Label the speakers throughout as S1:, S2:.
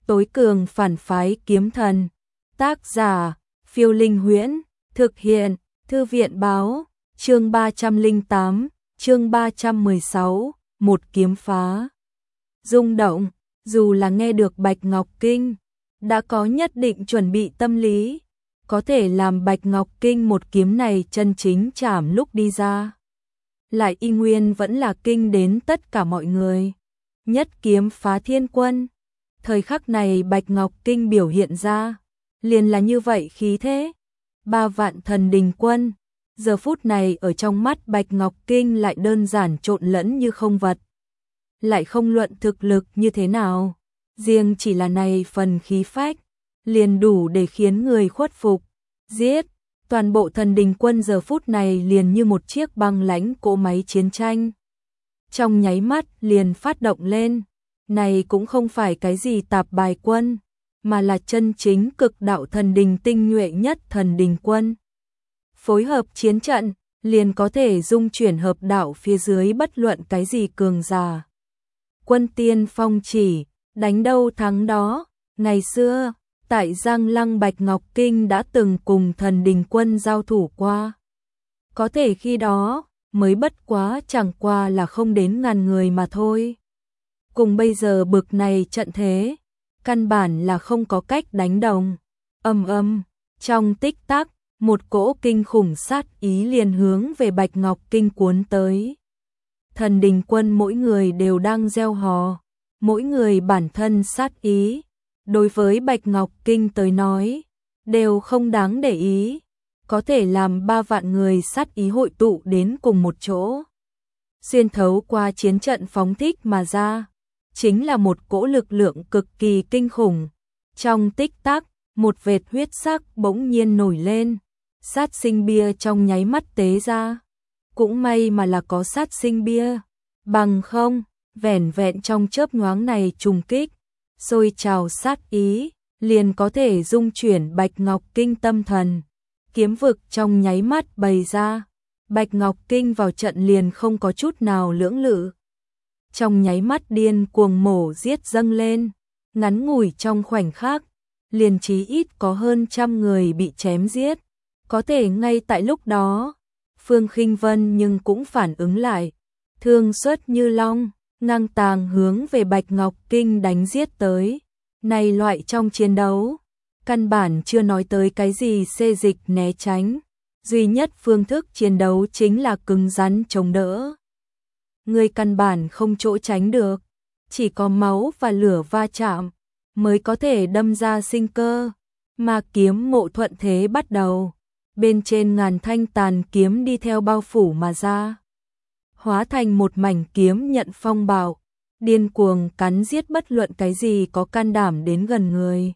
S1: tối cường phản phái kiếm thần. Tác giả, Phiêu Linh Huyễn, thực hiện, Thư viện báo, chương 308, chương 316, một kiếm phá. Rung động, dù là nghe được Bạch Ngọc Kinh, đã có nhất định chuẩn bị tâm lý, có thể làm Bạch Ngọc Kinh một kiếm này chân chính chảm lúc đi ra. Lại y nguyên vẫn là kinh đến tất cả mọi người. Nhất kiếm phá thiên quân. Thời khắc này Bạch Ngọc Kinh biểu hiện ra, liền là như vậy khí thế. 3 vạn thần đình quân, giờ phút này ở trong mắt Bạch Ngọc Kinh lại đơn giản trộn lẫn như không vật. Lại không luận thực lực như thế nào, riêng chỉ là này phần khí phách, liền đủ để khiến người khuất phục. Giết, toàn bộ thần đình quân giờ phút này liền như một chiếc băng lãnh cỗ máy chiến tranh. Trong nháy mắt liền phát động lên, này cũng không phải cái gì tạp bài quân, mà là chân chính cực đạo thần đình tinh nhuệ nhất thần đình quân. Phối hợp chiến trận, liền có thể dung chuyển hợp đạo phía dưới bất luận cái gì cường giả. Quân tiên phong chỉ, đánh đâu thắng đó, ngày xưa, tại Giang Lăng Bạch Ngọc Kinh đã từng cùng thần đình quân giao thủ qua. Có thể khi đó, mới bất quá chẳng qua là không đến ngàn người mà thôi. Cùng bây giờ bực này trận thế, căn bản là không có cách đánh đồng. Trong tích tắc, một cỗ kinh khủng sát ý liền hướng về Bạch Ngọc Kinh cuốn tới. Thần đình quân mỗi người đều đang gieo hò, mỗi người bản thân sát ý. Đối với Bạch Ngọc Kinh tới nói, đều không đáng để ý, có thể làm 3 vạn người sát ý hội tụ đến cùng một chỗ. Xuyên thấu qua chiến trận phóng thích mà ra, chính là một cỗ lực lượng cực kỳ kinh khủng. Trong tích tắc, một vệt huyết sắc bỗng nhiên nổi lên, sát sinh bia trong nháy mắt tế ra. Cũng may mà là có sát sinh bia, bằng không, vẻn vẹn trong chớp nhoáng này trùng kích, sôi trào sát ý, liền có thể dung chuyển Bạch Ngọc Kinh tâm thần. Kiếm vực trong nháy mắt bày ra, Bạch Ngọc Kinh vào trận liền không có chút nào lưỡng lự. Trong nháy mắt điên cuồng mổ giết dâng lên, ngắn ngủi trong khoảnh khắc, liền chí ít có hơn 100 người bị chém giết. Có thể ngay tại lúc đó, Phương Khinh Vân nhưng cũng phản ứng lại, thương xuất như long, ngang tàng hướng về Bạch Ngọc Kinh đánh giết tới. Này loại trong chiến đấu, căn bản chưa nói tới cái gì xê dịch né tránh, duy nhất phương thức chiến đấu chính là cứng rắn chống đỡ. Người căn bản không chỗ tránh được, chỉ có máu và lửa va chạm mới có thể đâm ra sinh cơ, mà kiếm mộ thuận thế bắt đầu. Bên trên ngàn thanh tàn kiếm đi theo bao phủ mà ra, hóa thành một mảnh kiếm nhận phong bạo, điên cuồng cắn giết bất luận cái gì có can đảm đến gần người.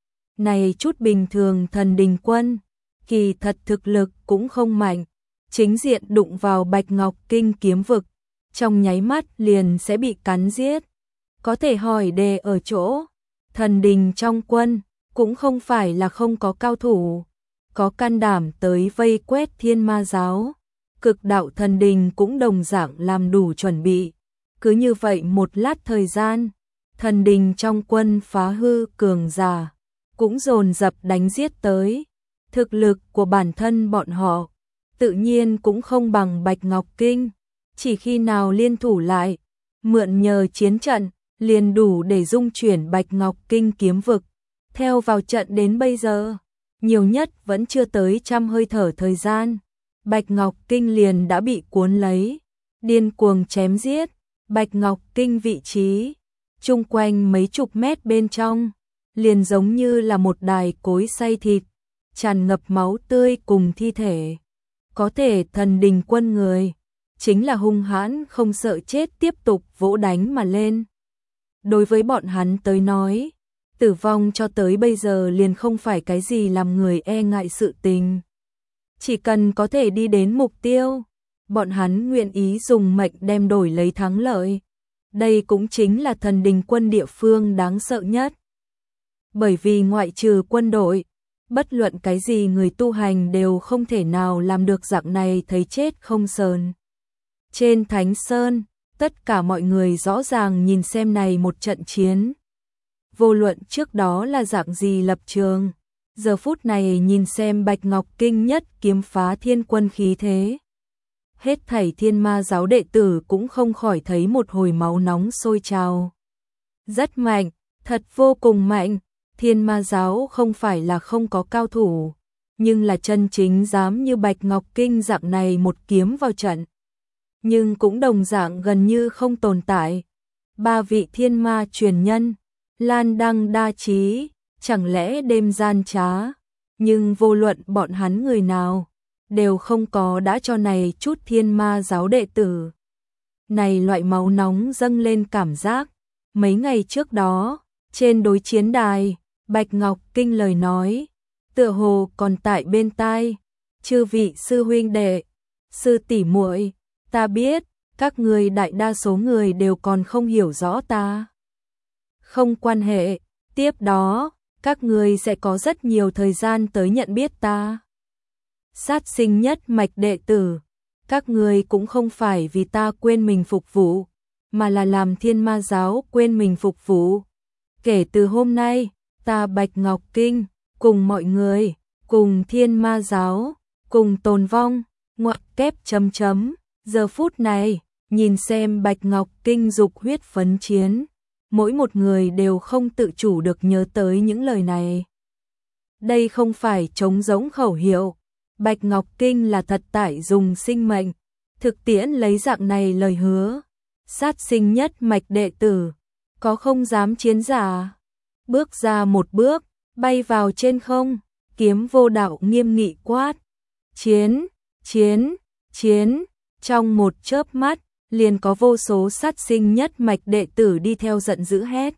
S1: Này chút bình thường thần đình quân, kỳ thật thực lực cũng không mạnh, chính diện đụng vào Bạch Ngọc Kinh kiếm vực, trong nháy mắt liền sẽ bị cắn giết. Có thể hỏi đề ở chỗ, thần đình trong quân, cũng không phải là không có cao thủ, có can đảm tới vây quét Thiên Ma giáo. Cực đạo thần đình cũng đồng dạng làm đủ chuẩn bị. Cứ như vậy một lát thời gian, thần đình trong quân phá hư cường giả, cũng dồn dập đánh giết tới. Thực lực của bản thân bọn họ, tự nhiên cũng không bằng Bạch Ngọc Kinh, chỉ khi nào liên thủ lại, mượn nhờ chiến trận, liền đủ để dung chuyển Bạch Ngọc Kinh kiếm vực. Theo vào trận đến bây giờ, nhiều nhất vẫn chưa tới 100 hơi thở thời gian, Bạch Ngọc Kinh liền đã bị cuốn lấy, điên cuồng chém giết. Bạch Ngọc Kinh vị trí, chung quanh mấy chục mét bên trong, liền giống như là một đài cối xay thịt, tràn ngập máu tươi cùng thi thể. Có thể thần đình quân người, chính là hung hãn không sợ chết tiếp tục vỗ đánh mà lên. Đối với bọn hắn tới nói, tử vong cho tới bây giờ liền không phải cái gì làm người e ngại sự tình. Chỉ cần có thể đi đến mục tiêu, bọn hắn nguyện ý dùng mệnh đem đổi lấy thắng lợi. Đây cũng chính là thần đình quân địa phương đáng sợ nhất. Bởi vì ngoại trừ quân đội, bất luận cái gì người tu hành đều không thể nào làm được dạng này thấy chết không sờn. Trên Thánh Sơn, tất cả mọi người rõ ràng nhìn xem này một trận chiến. vô luận trước đó là dạng gì lập trường. Giờ phút này nhìn xem Bạch Ngọc Kinh nhất kiếm phá thiên quân khí thế. Hết thảy thiên ma giáo đệ tử cũng không khỏi thấy một hồi máu nóng sôi trào. Rất mạnh, thật vô cùng mạnh, thiên ma giáo không phải là không có cao thủ, nhưng là chân chính dám như Bạch Ngọc Kinh dạng này một kiếm vào trận. Nhưng cũng đồng dạng gần như không tồn tại. 3 vị thiên ma truyền nhân, Lan Đăng Đa Trí, chẳng lẽ đêm gian trá, nhưng vô luận bọn hắn người nào, đều không có đã cho này chút thiên ma giáo đệ tử. Này loại máu nóng dâng lên cảm giác, mấy ngày trước đó, trên đối chiến đài, Bạch Ngọc Kinh lời nói, tựa hồ còn tại bên tai, chư vị sư huynh đệ, sư tỷ muội, ta biết, các người đại đa số người đều còn không hiểu rõ ta. Không quan hệ, tiếp đó, các người sẽ có rất nhiều thời gian tới nhận biết ta. Sát sinh nhất mạch đệ tử, các người cũng không phải vì ta quên mình phục vụ, mà là làm thiên ma giáo quên mình phục vụ. Kể từ hôm nay, ta Bạch Ngọc Kinh, cùng mọi người, cùng thiên ma giáo, cùng tồn vong, ngoặc kép chấm chấm, giờ phút này, nhìn xem Bạch Ngọc Kinh dục huyết phấn chiến, mỗi một người đều không tự chủ được nhớ tới những lời này. Đây không phải trống rỗng khẩu hiệu, Bạch Ngọc Kinh là thật tại dùng sinh mệnh, thực tiễn lấy dạng này lời hứa. Sát sinh nhất mạch đệ tử, có không dám chiến giả, bước ra một bước, bay vào trên không, kiếm vô đạo nghiêm nghị quát. Chiến, chiến, chiến, trong một chớp mắt, liền có vô số sát sinh nhất mạch đệ tử đi theo giận dữ hét.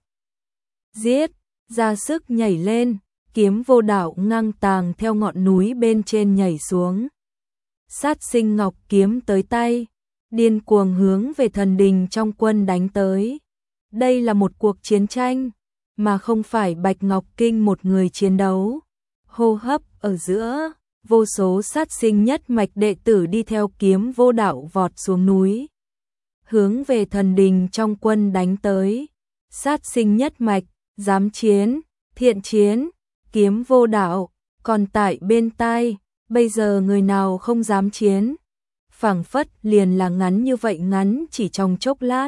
S1: Giết, ra sức nhảy lên, kiếm vô đạo ngang tàng theo ngọn núi bên trên nhảy xuống. Sát sinh ngọc kiếm tới tay, điên cuồng hướng về thần đình trong quân đánh tới. Đây là một cuộc chiến tranh, mà không phải Bạch Ngọc Kinh một người chiến đấu. Hô hấp ở giữa, vô số sát sinh nhất mạch đệ tử đi theo kiếm vô đạo vọt xuống núi, hướng về thần đình trong quân đánh tới. Sát sinh nhất mạch, dám chiến, thiện chiến, kiếm vô đạo, còn tại bên tai, bây giờ người nào không dám chiến. Phảng phất liền là ngắn như vậy ngắn chỉ trong chốc lát.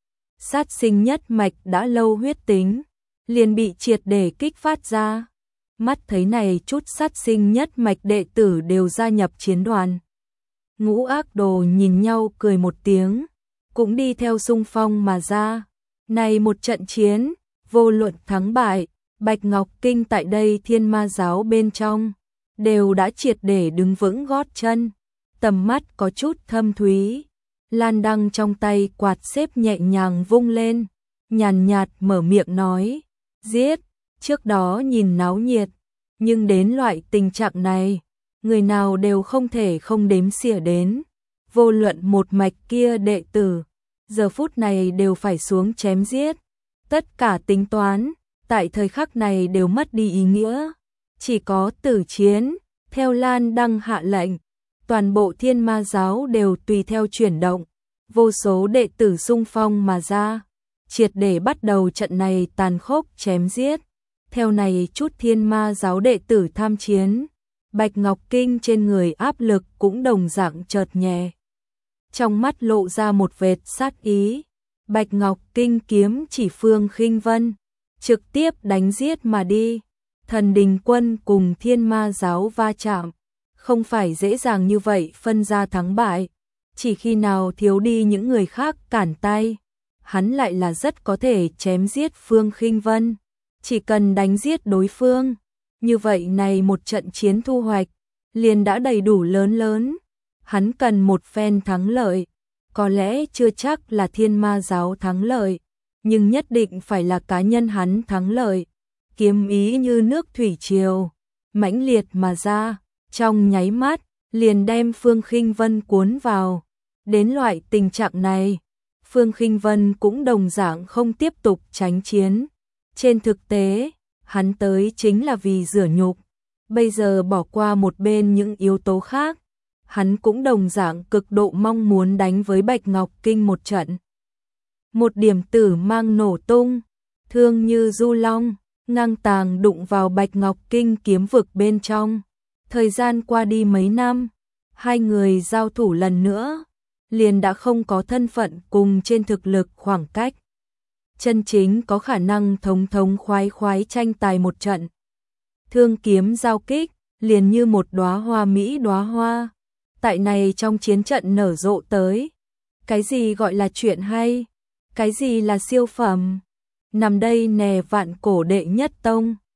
S1: Sát sinh nhất mạch đã lâu huyết tính, liền bị triệt để kích phát ra. Mắt thấy này chút sát sinh nhất mạch đệ tử đều gia nhập chiến đoàn. Ngũ ác đồ nhìn nhau cười một tiếng, cũng đi theo xung phong mà ra. Này một trận chiến, vô luận thắng bại, Bạch Ngọc Kinh tại đây thiên ma giáo bên trong, đều đã triệt để đứng vững gót chân. Tầm mắt có chút thâm thúy, Lan Đăng trong tay quạt xếp nhẹ nhàng vung lên, nhàn nhạt mở miệng nói, giết, trước đó nhìn náo nhiệt, nhưng đến loại tình trạng này, người nào đều không thể không đếm xỉa đến, vô luận một mạch kia đệ tử, giờ phút này đều phải xuống chém giết, tất cả tính toán, tại thời khắc này đều mất đi ý nghĩa, chỉ có tử chiến, theo Lan Đăng hạ lệnh. Toàn bộ thiên ma giáo đều tùy theo chuyển động, vô số đệ tử xung phong mà ra, triệt để bắt đầu trận này tàn khốc chém giết. Theo này chút thiên ma giáo đệ tử tham chiến, Bạch Ngọc Kinh trên người áp lực cũng đồng dạng chợt nhẹ. Trong mắt lộ ra một vệt sát ý, Bạch Ngọc Kinh kiếm chỉ Phương Khinh Vân, trực tiếp đánh giết mà đi. Thần đình quân cùng thiên ma giáo va chạm, không phải dễ dàng như vậy phân ra thắng bại, chỉ khi nào thiếu đi những người khác cản tay, hắn lại là rất có thể chém giết Phương Khinh Vân, chỉ cần đánh giết đối phương, như vậy này một trận chiến thu hoạch, liền đã đầy đủ lớn, hắn cần một phen thắng lợi, có lẽ chưa chắc là thiên ma giáo thắng lợi, nhưng nhất định phải là cá nhân hắn thắng lợi, kiếm ý như nước thủy triều, mãnh liệt mà ra. Trong nháy mắt, liền đem Phương Khinh Vân cuốn vào. Đến loại tình trạng này, Phương Khinh Vân cũng đồng dạng không tiếp tục tránh chiến. Trên thực tế, hắn tới chính là vì rửa nhục. Bây giờ bỏ qua một bên những yếu tố khác, hắn cũng đồng dạng cực độ mong muốn đánh với Bạch Ngọc Kinh một trận. Một điểm tử mang nổ tung, thương như du long, ngang tàng đụng vào Bạch Ngọc Kinh kiếm vực bên trong. Thời gian qua đi mấy năm, hai người giao thủ lần nữa, liền đã không có thân phận cùng trên thực lực khoảng cách. Chân chính có khả năng thống thống khoái khoái tranh tài một trận. Thương kiếm giao kích, liền như một đóa hoa mỹ đóa hoa, tại này trong chiến trận nở rộ tới. Cái gì gọi là chuyện hay? Cái gì là siêu phẩm? Nằm đây nè vạn cổ đệ nhất tông.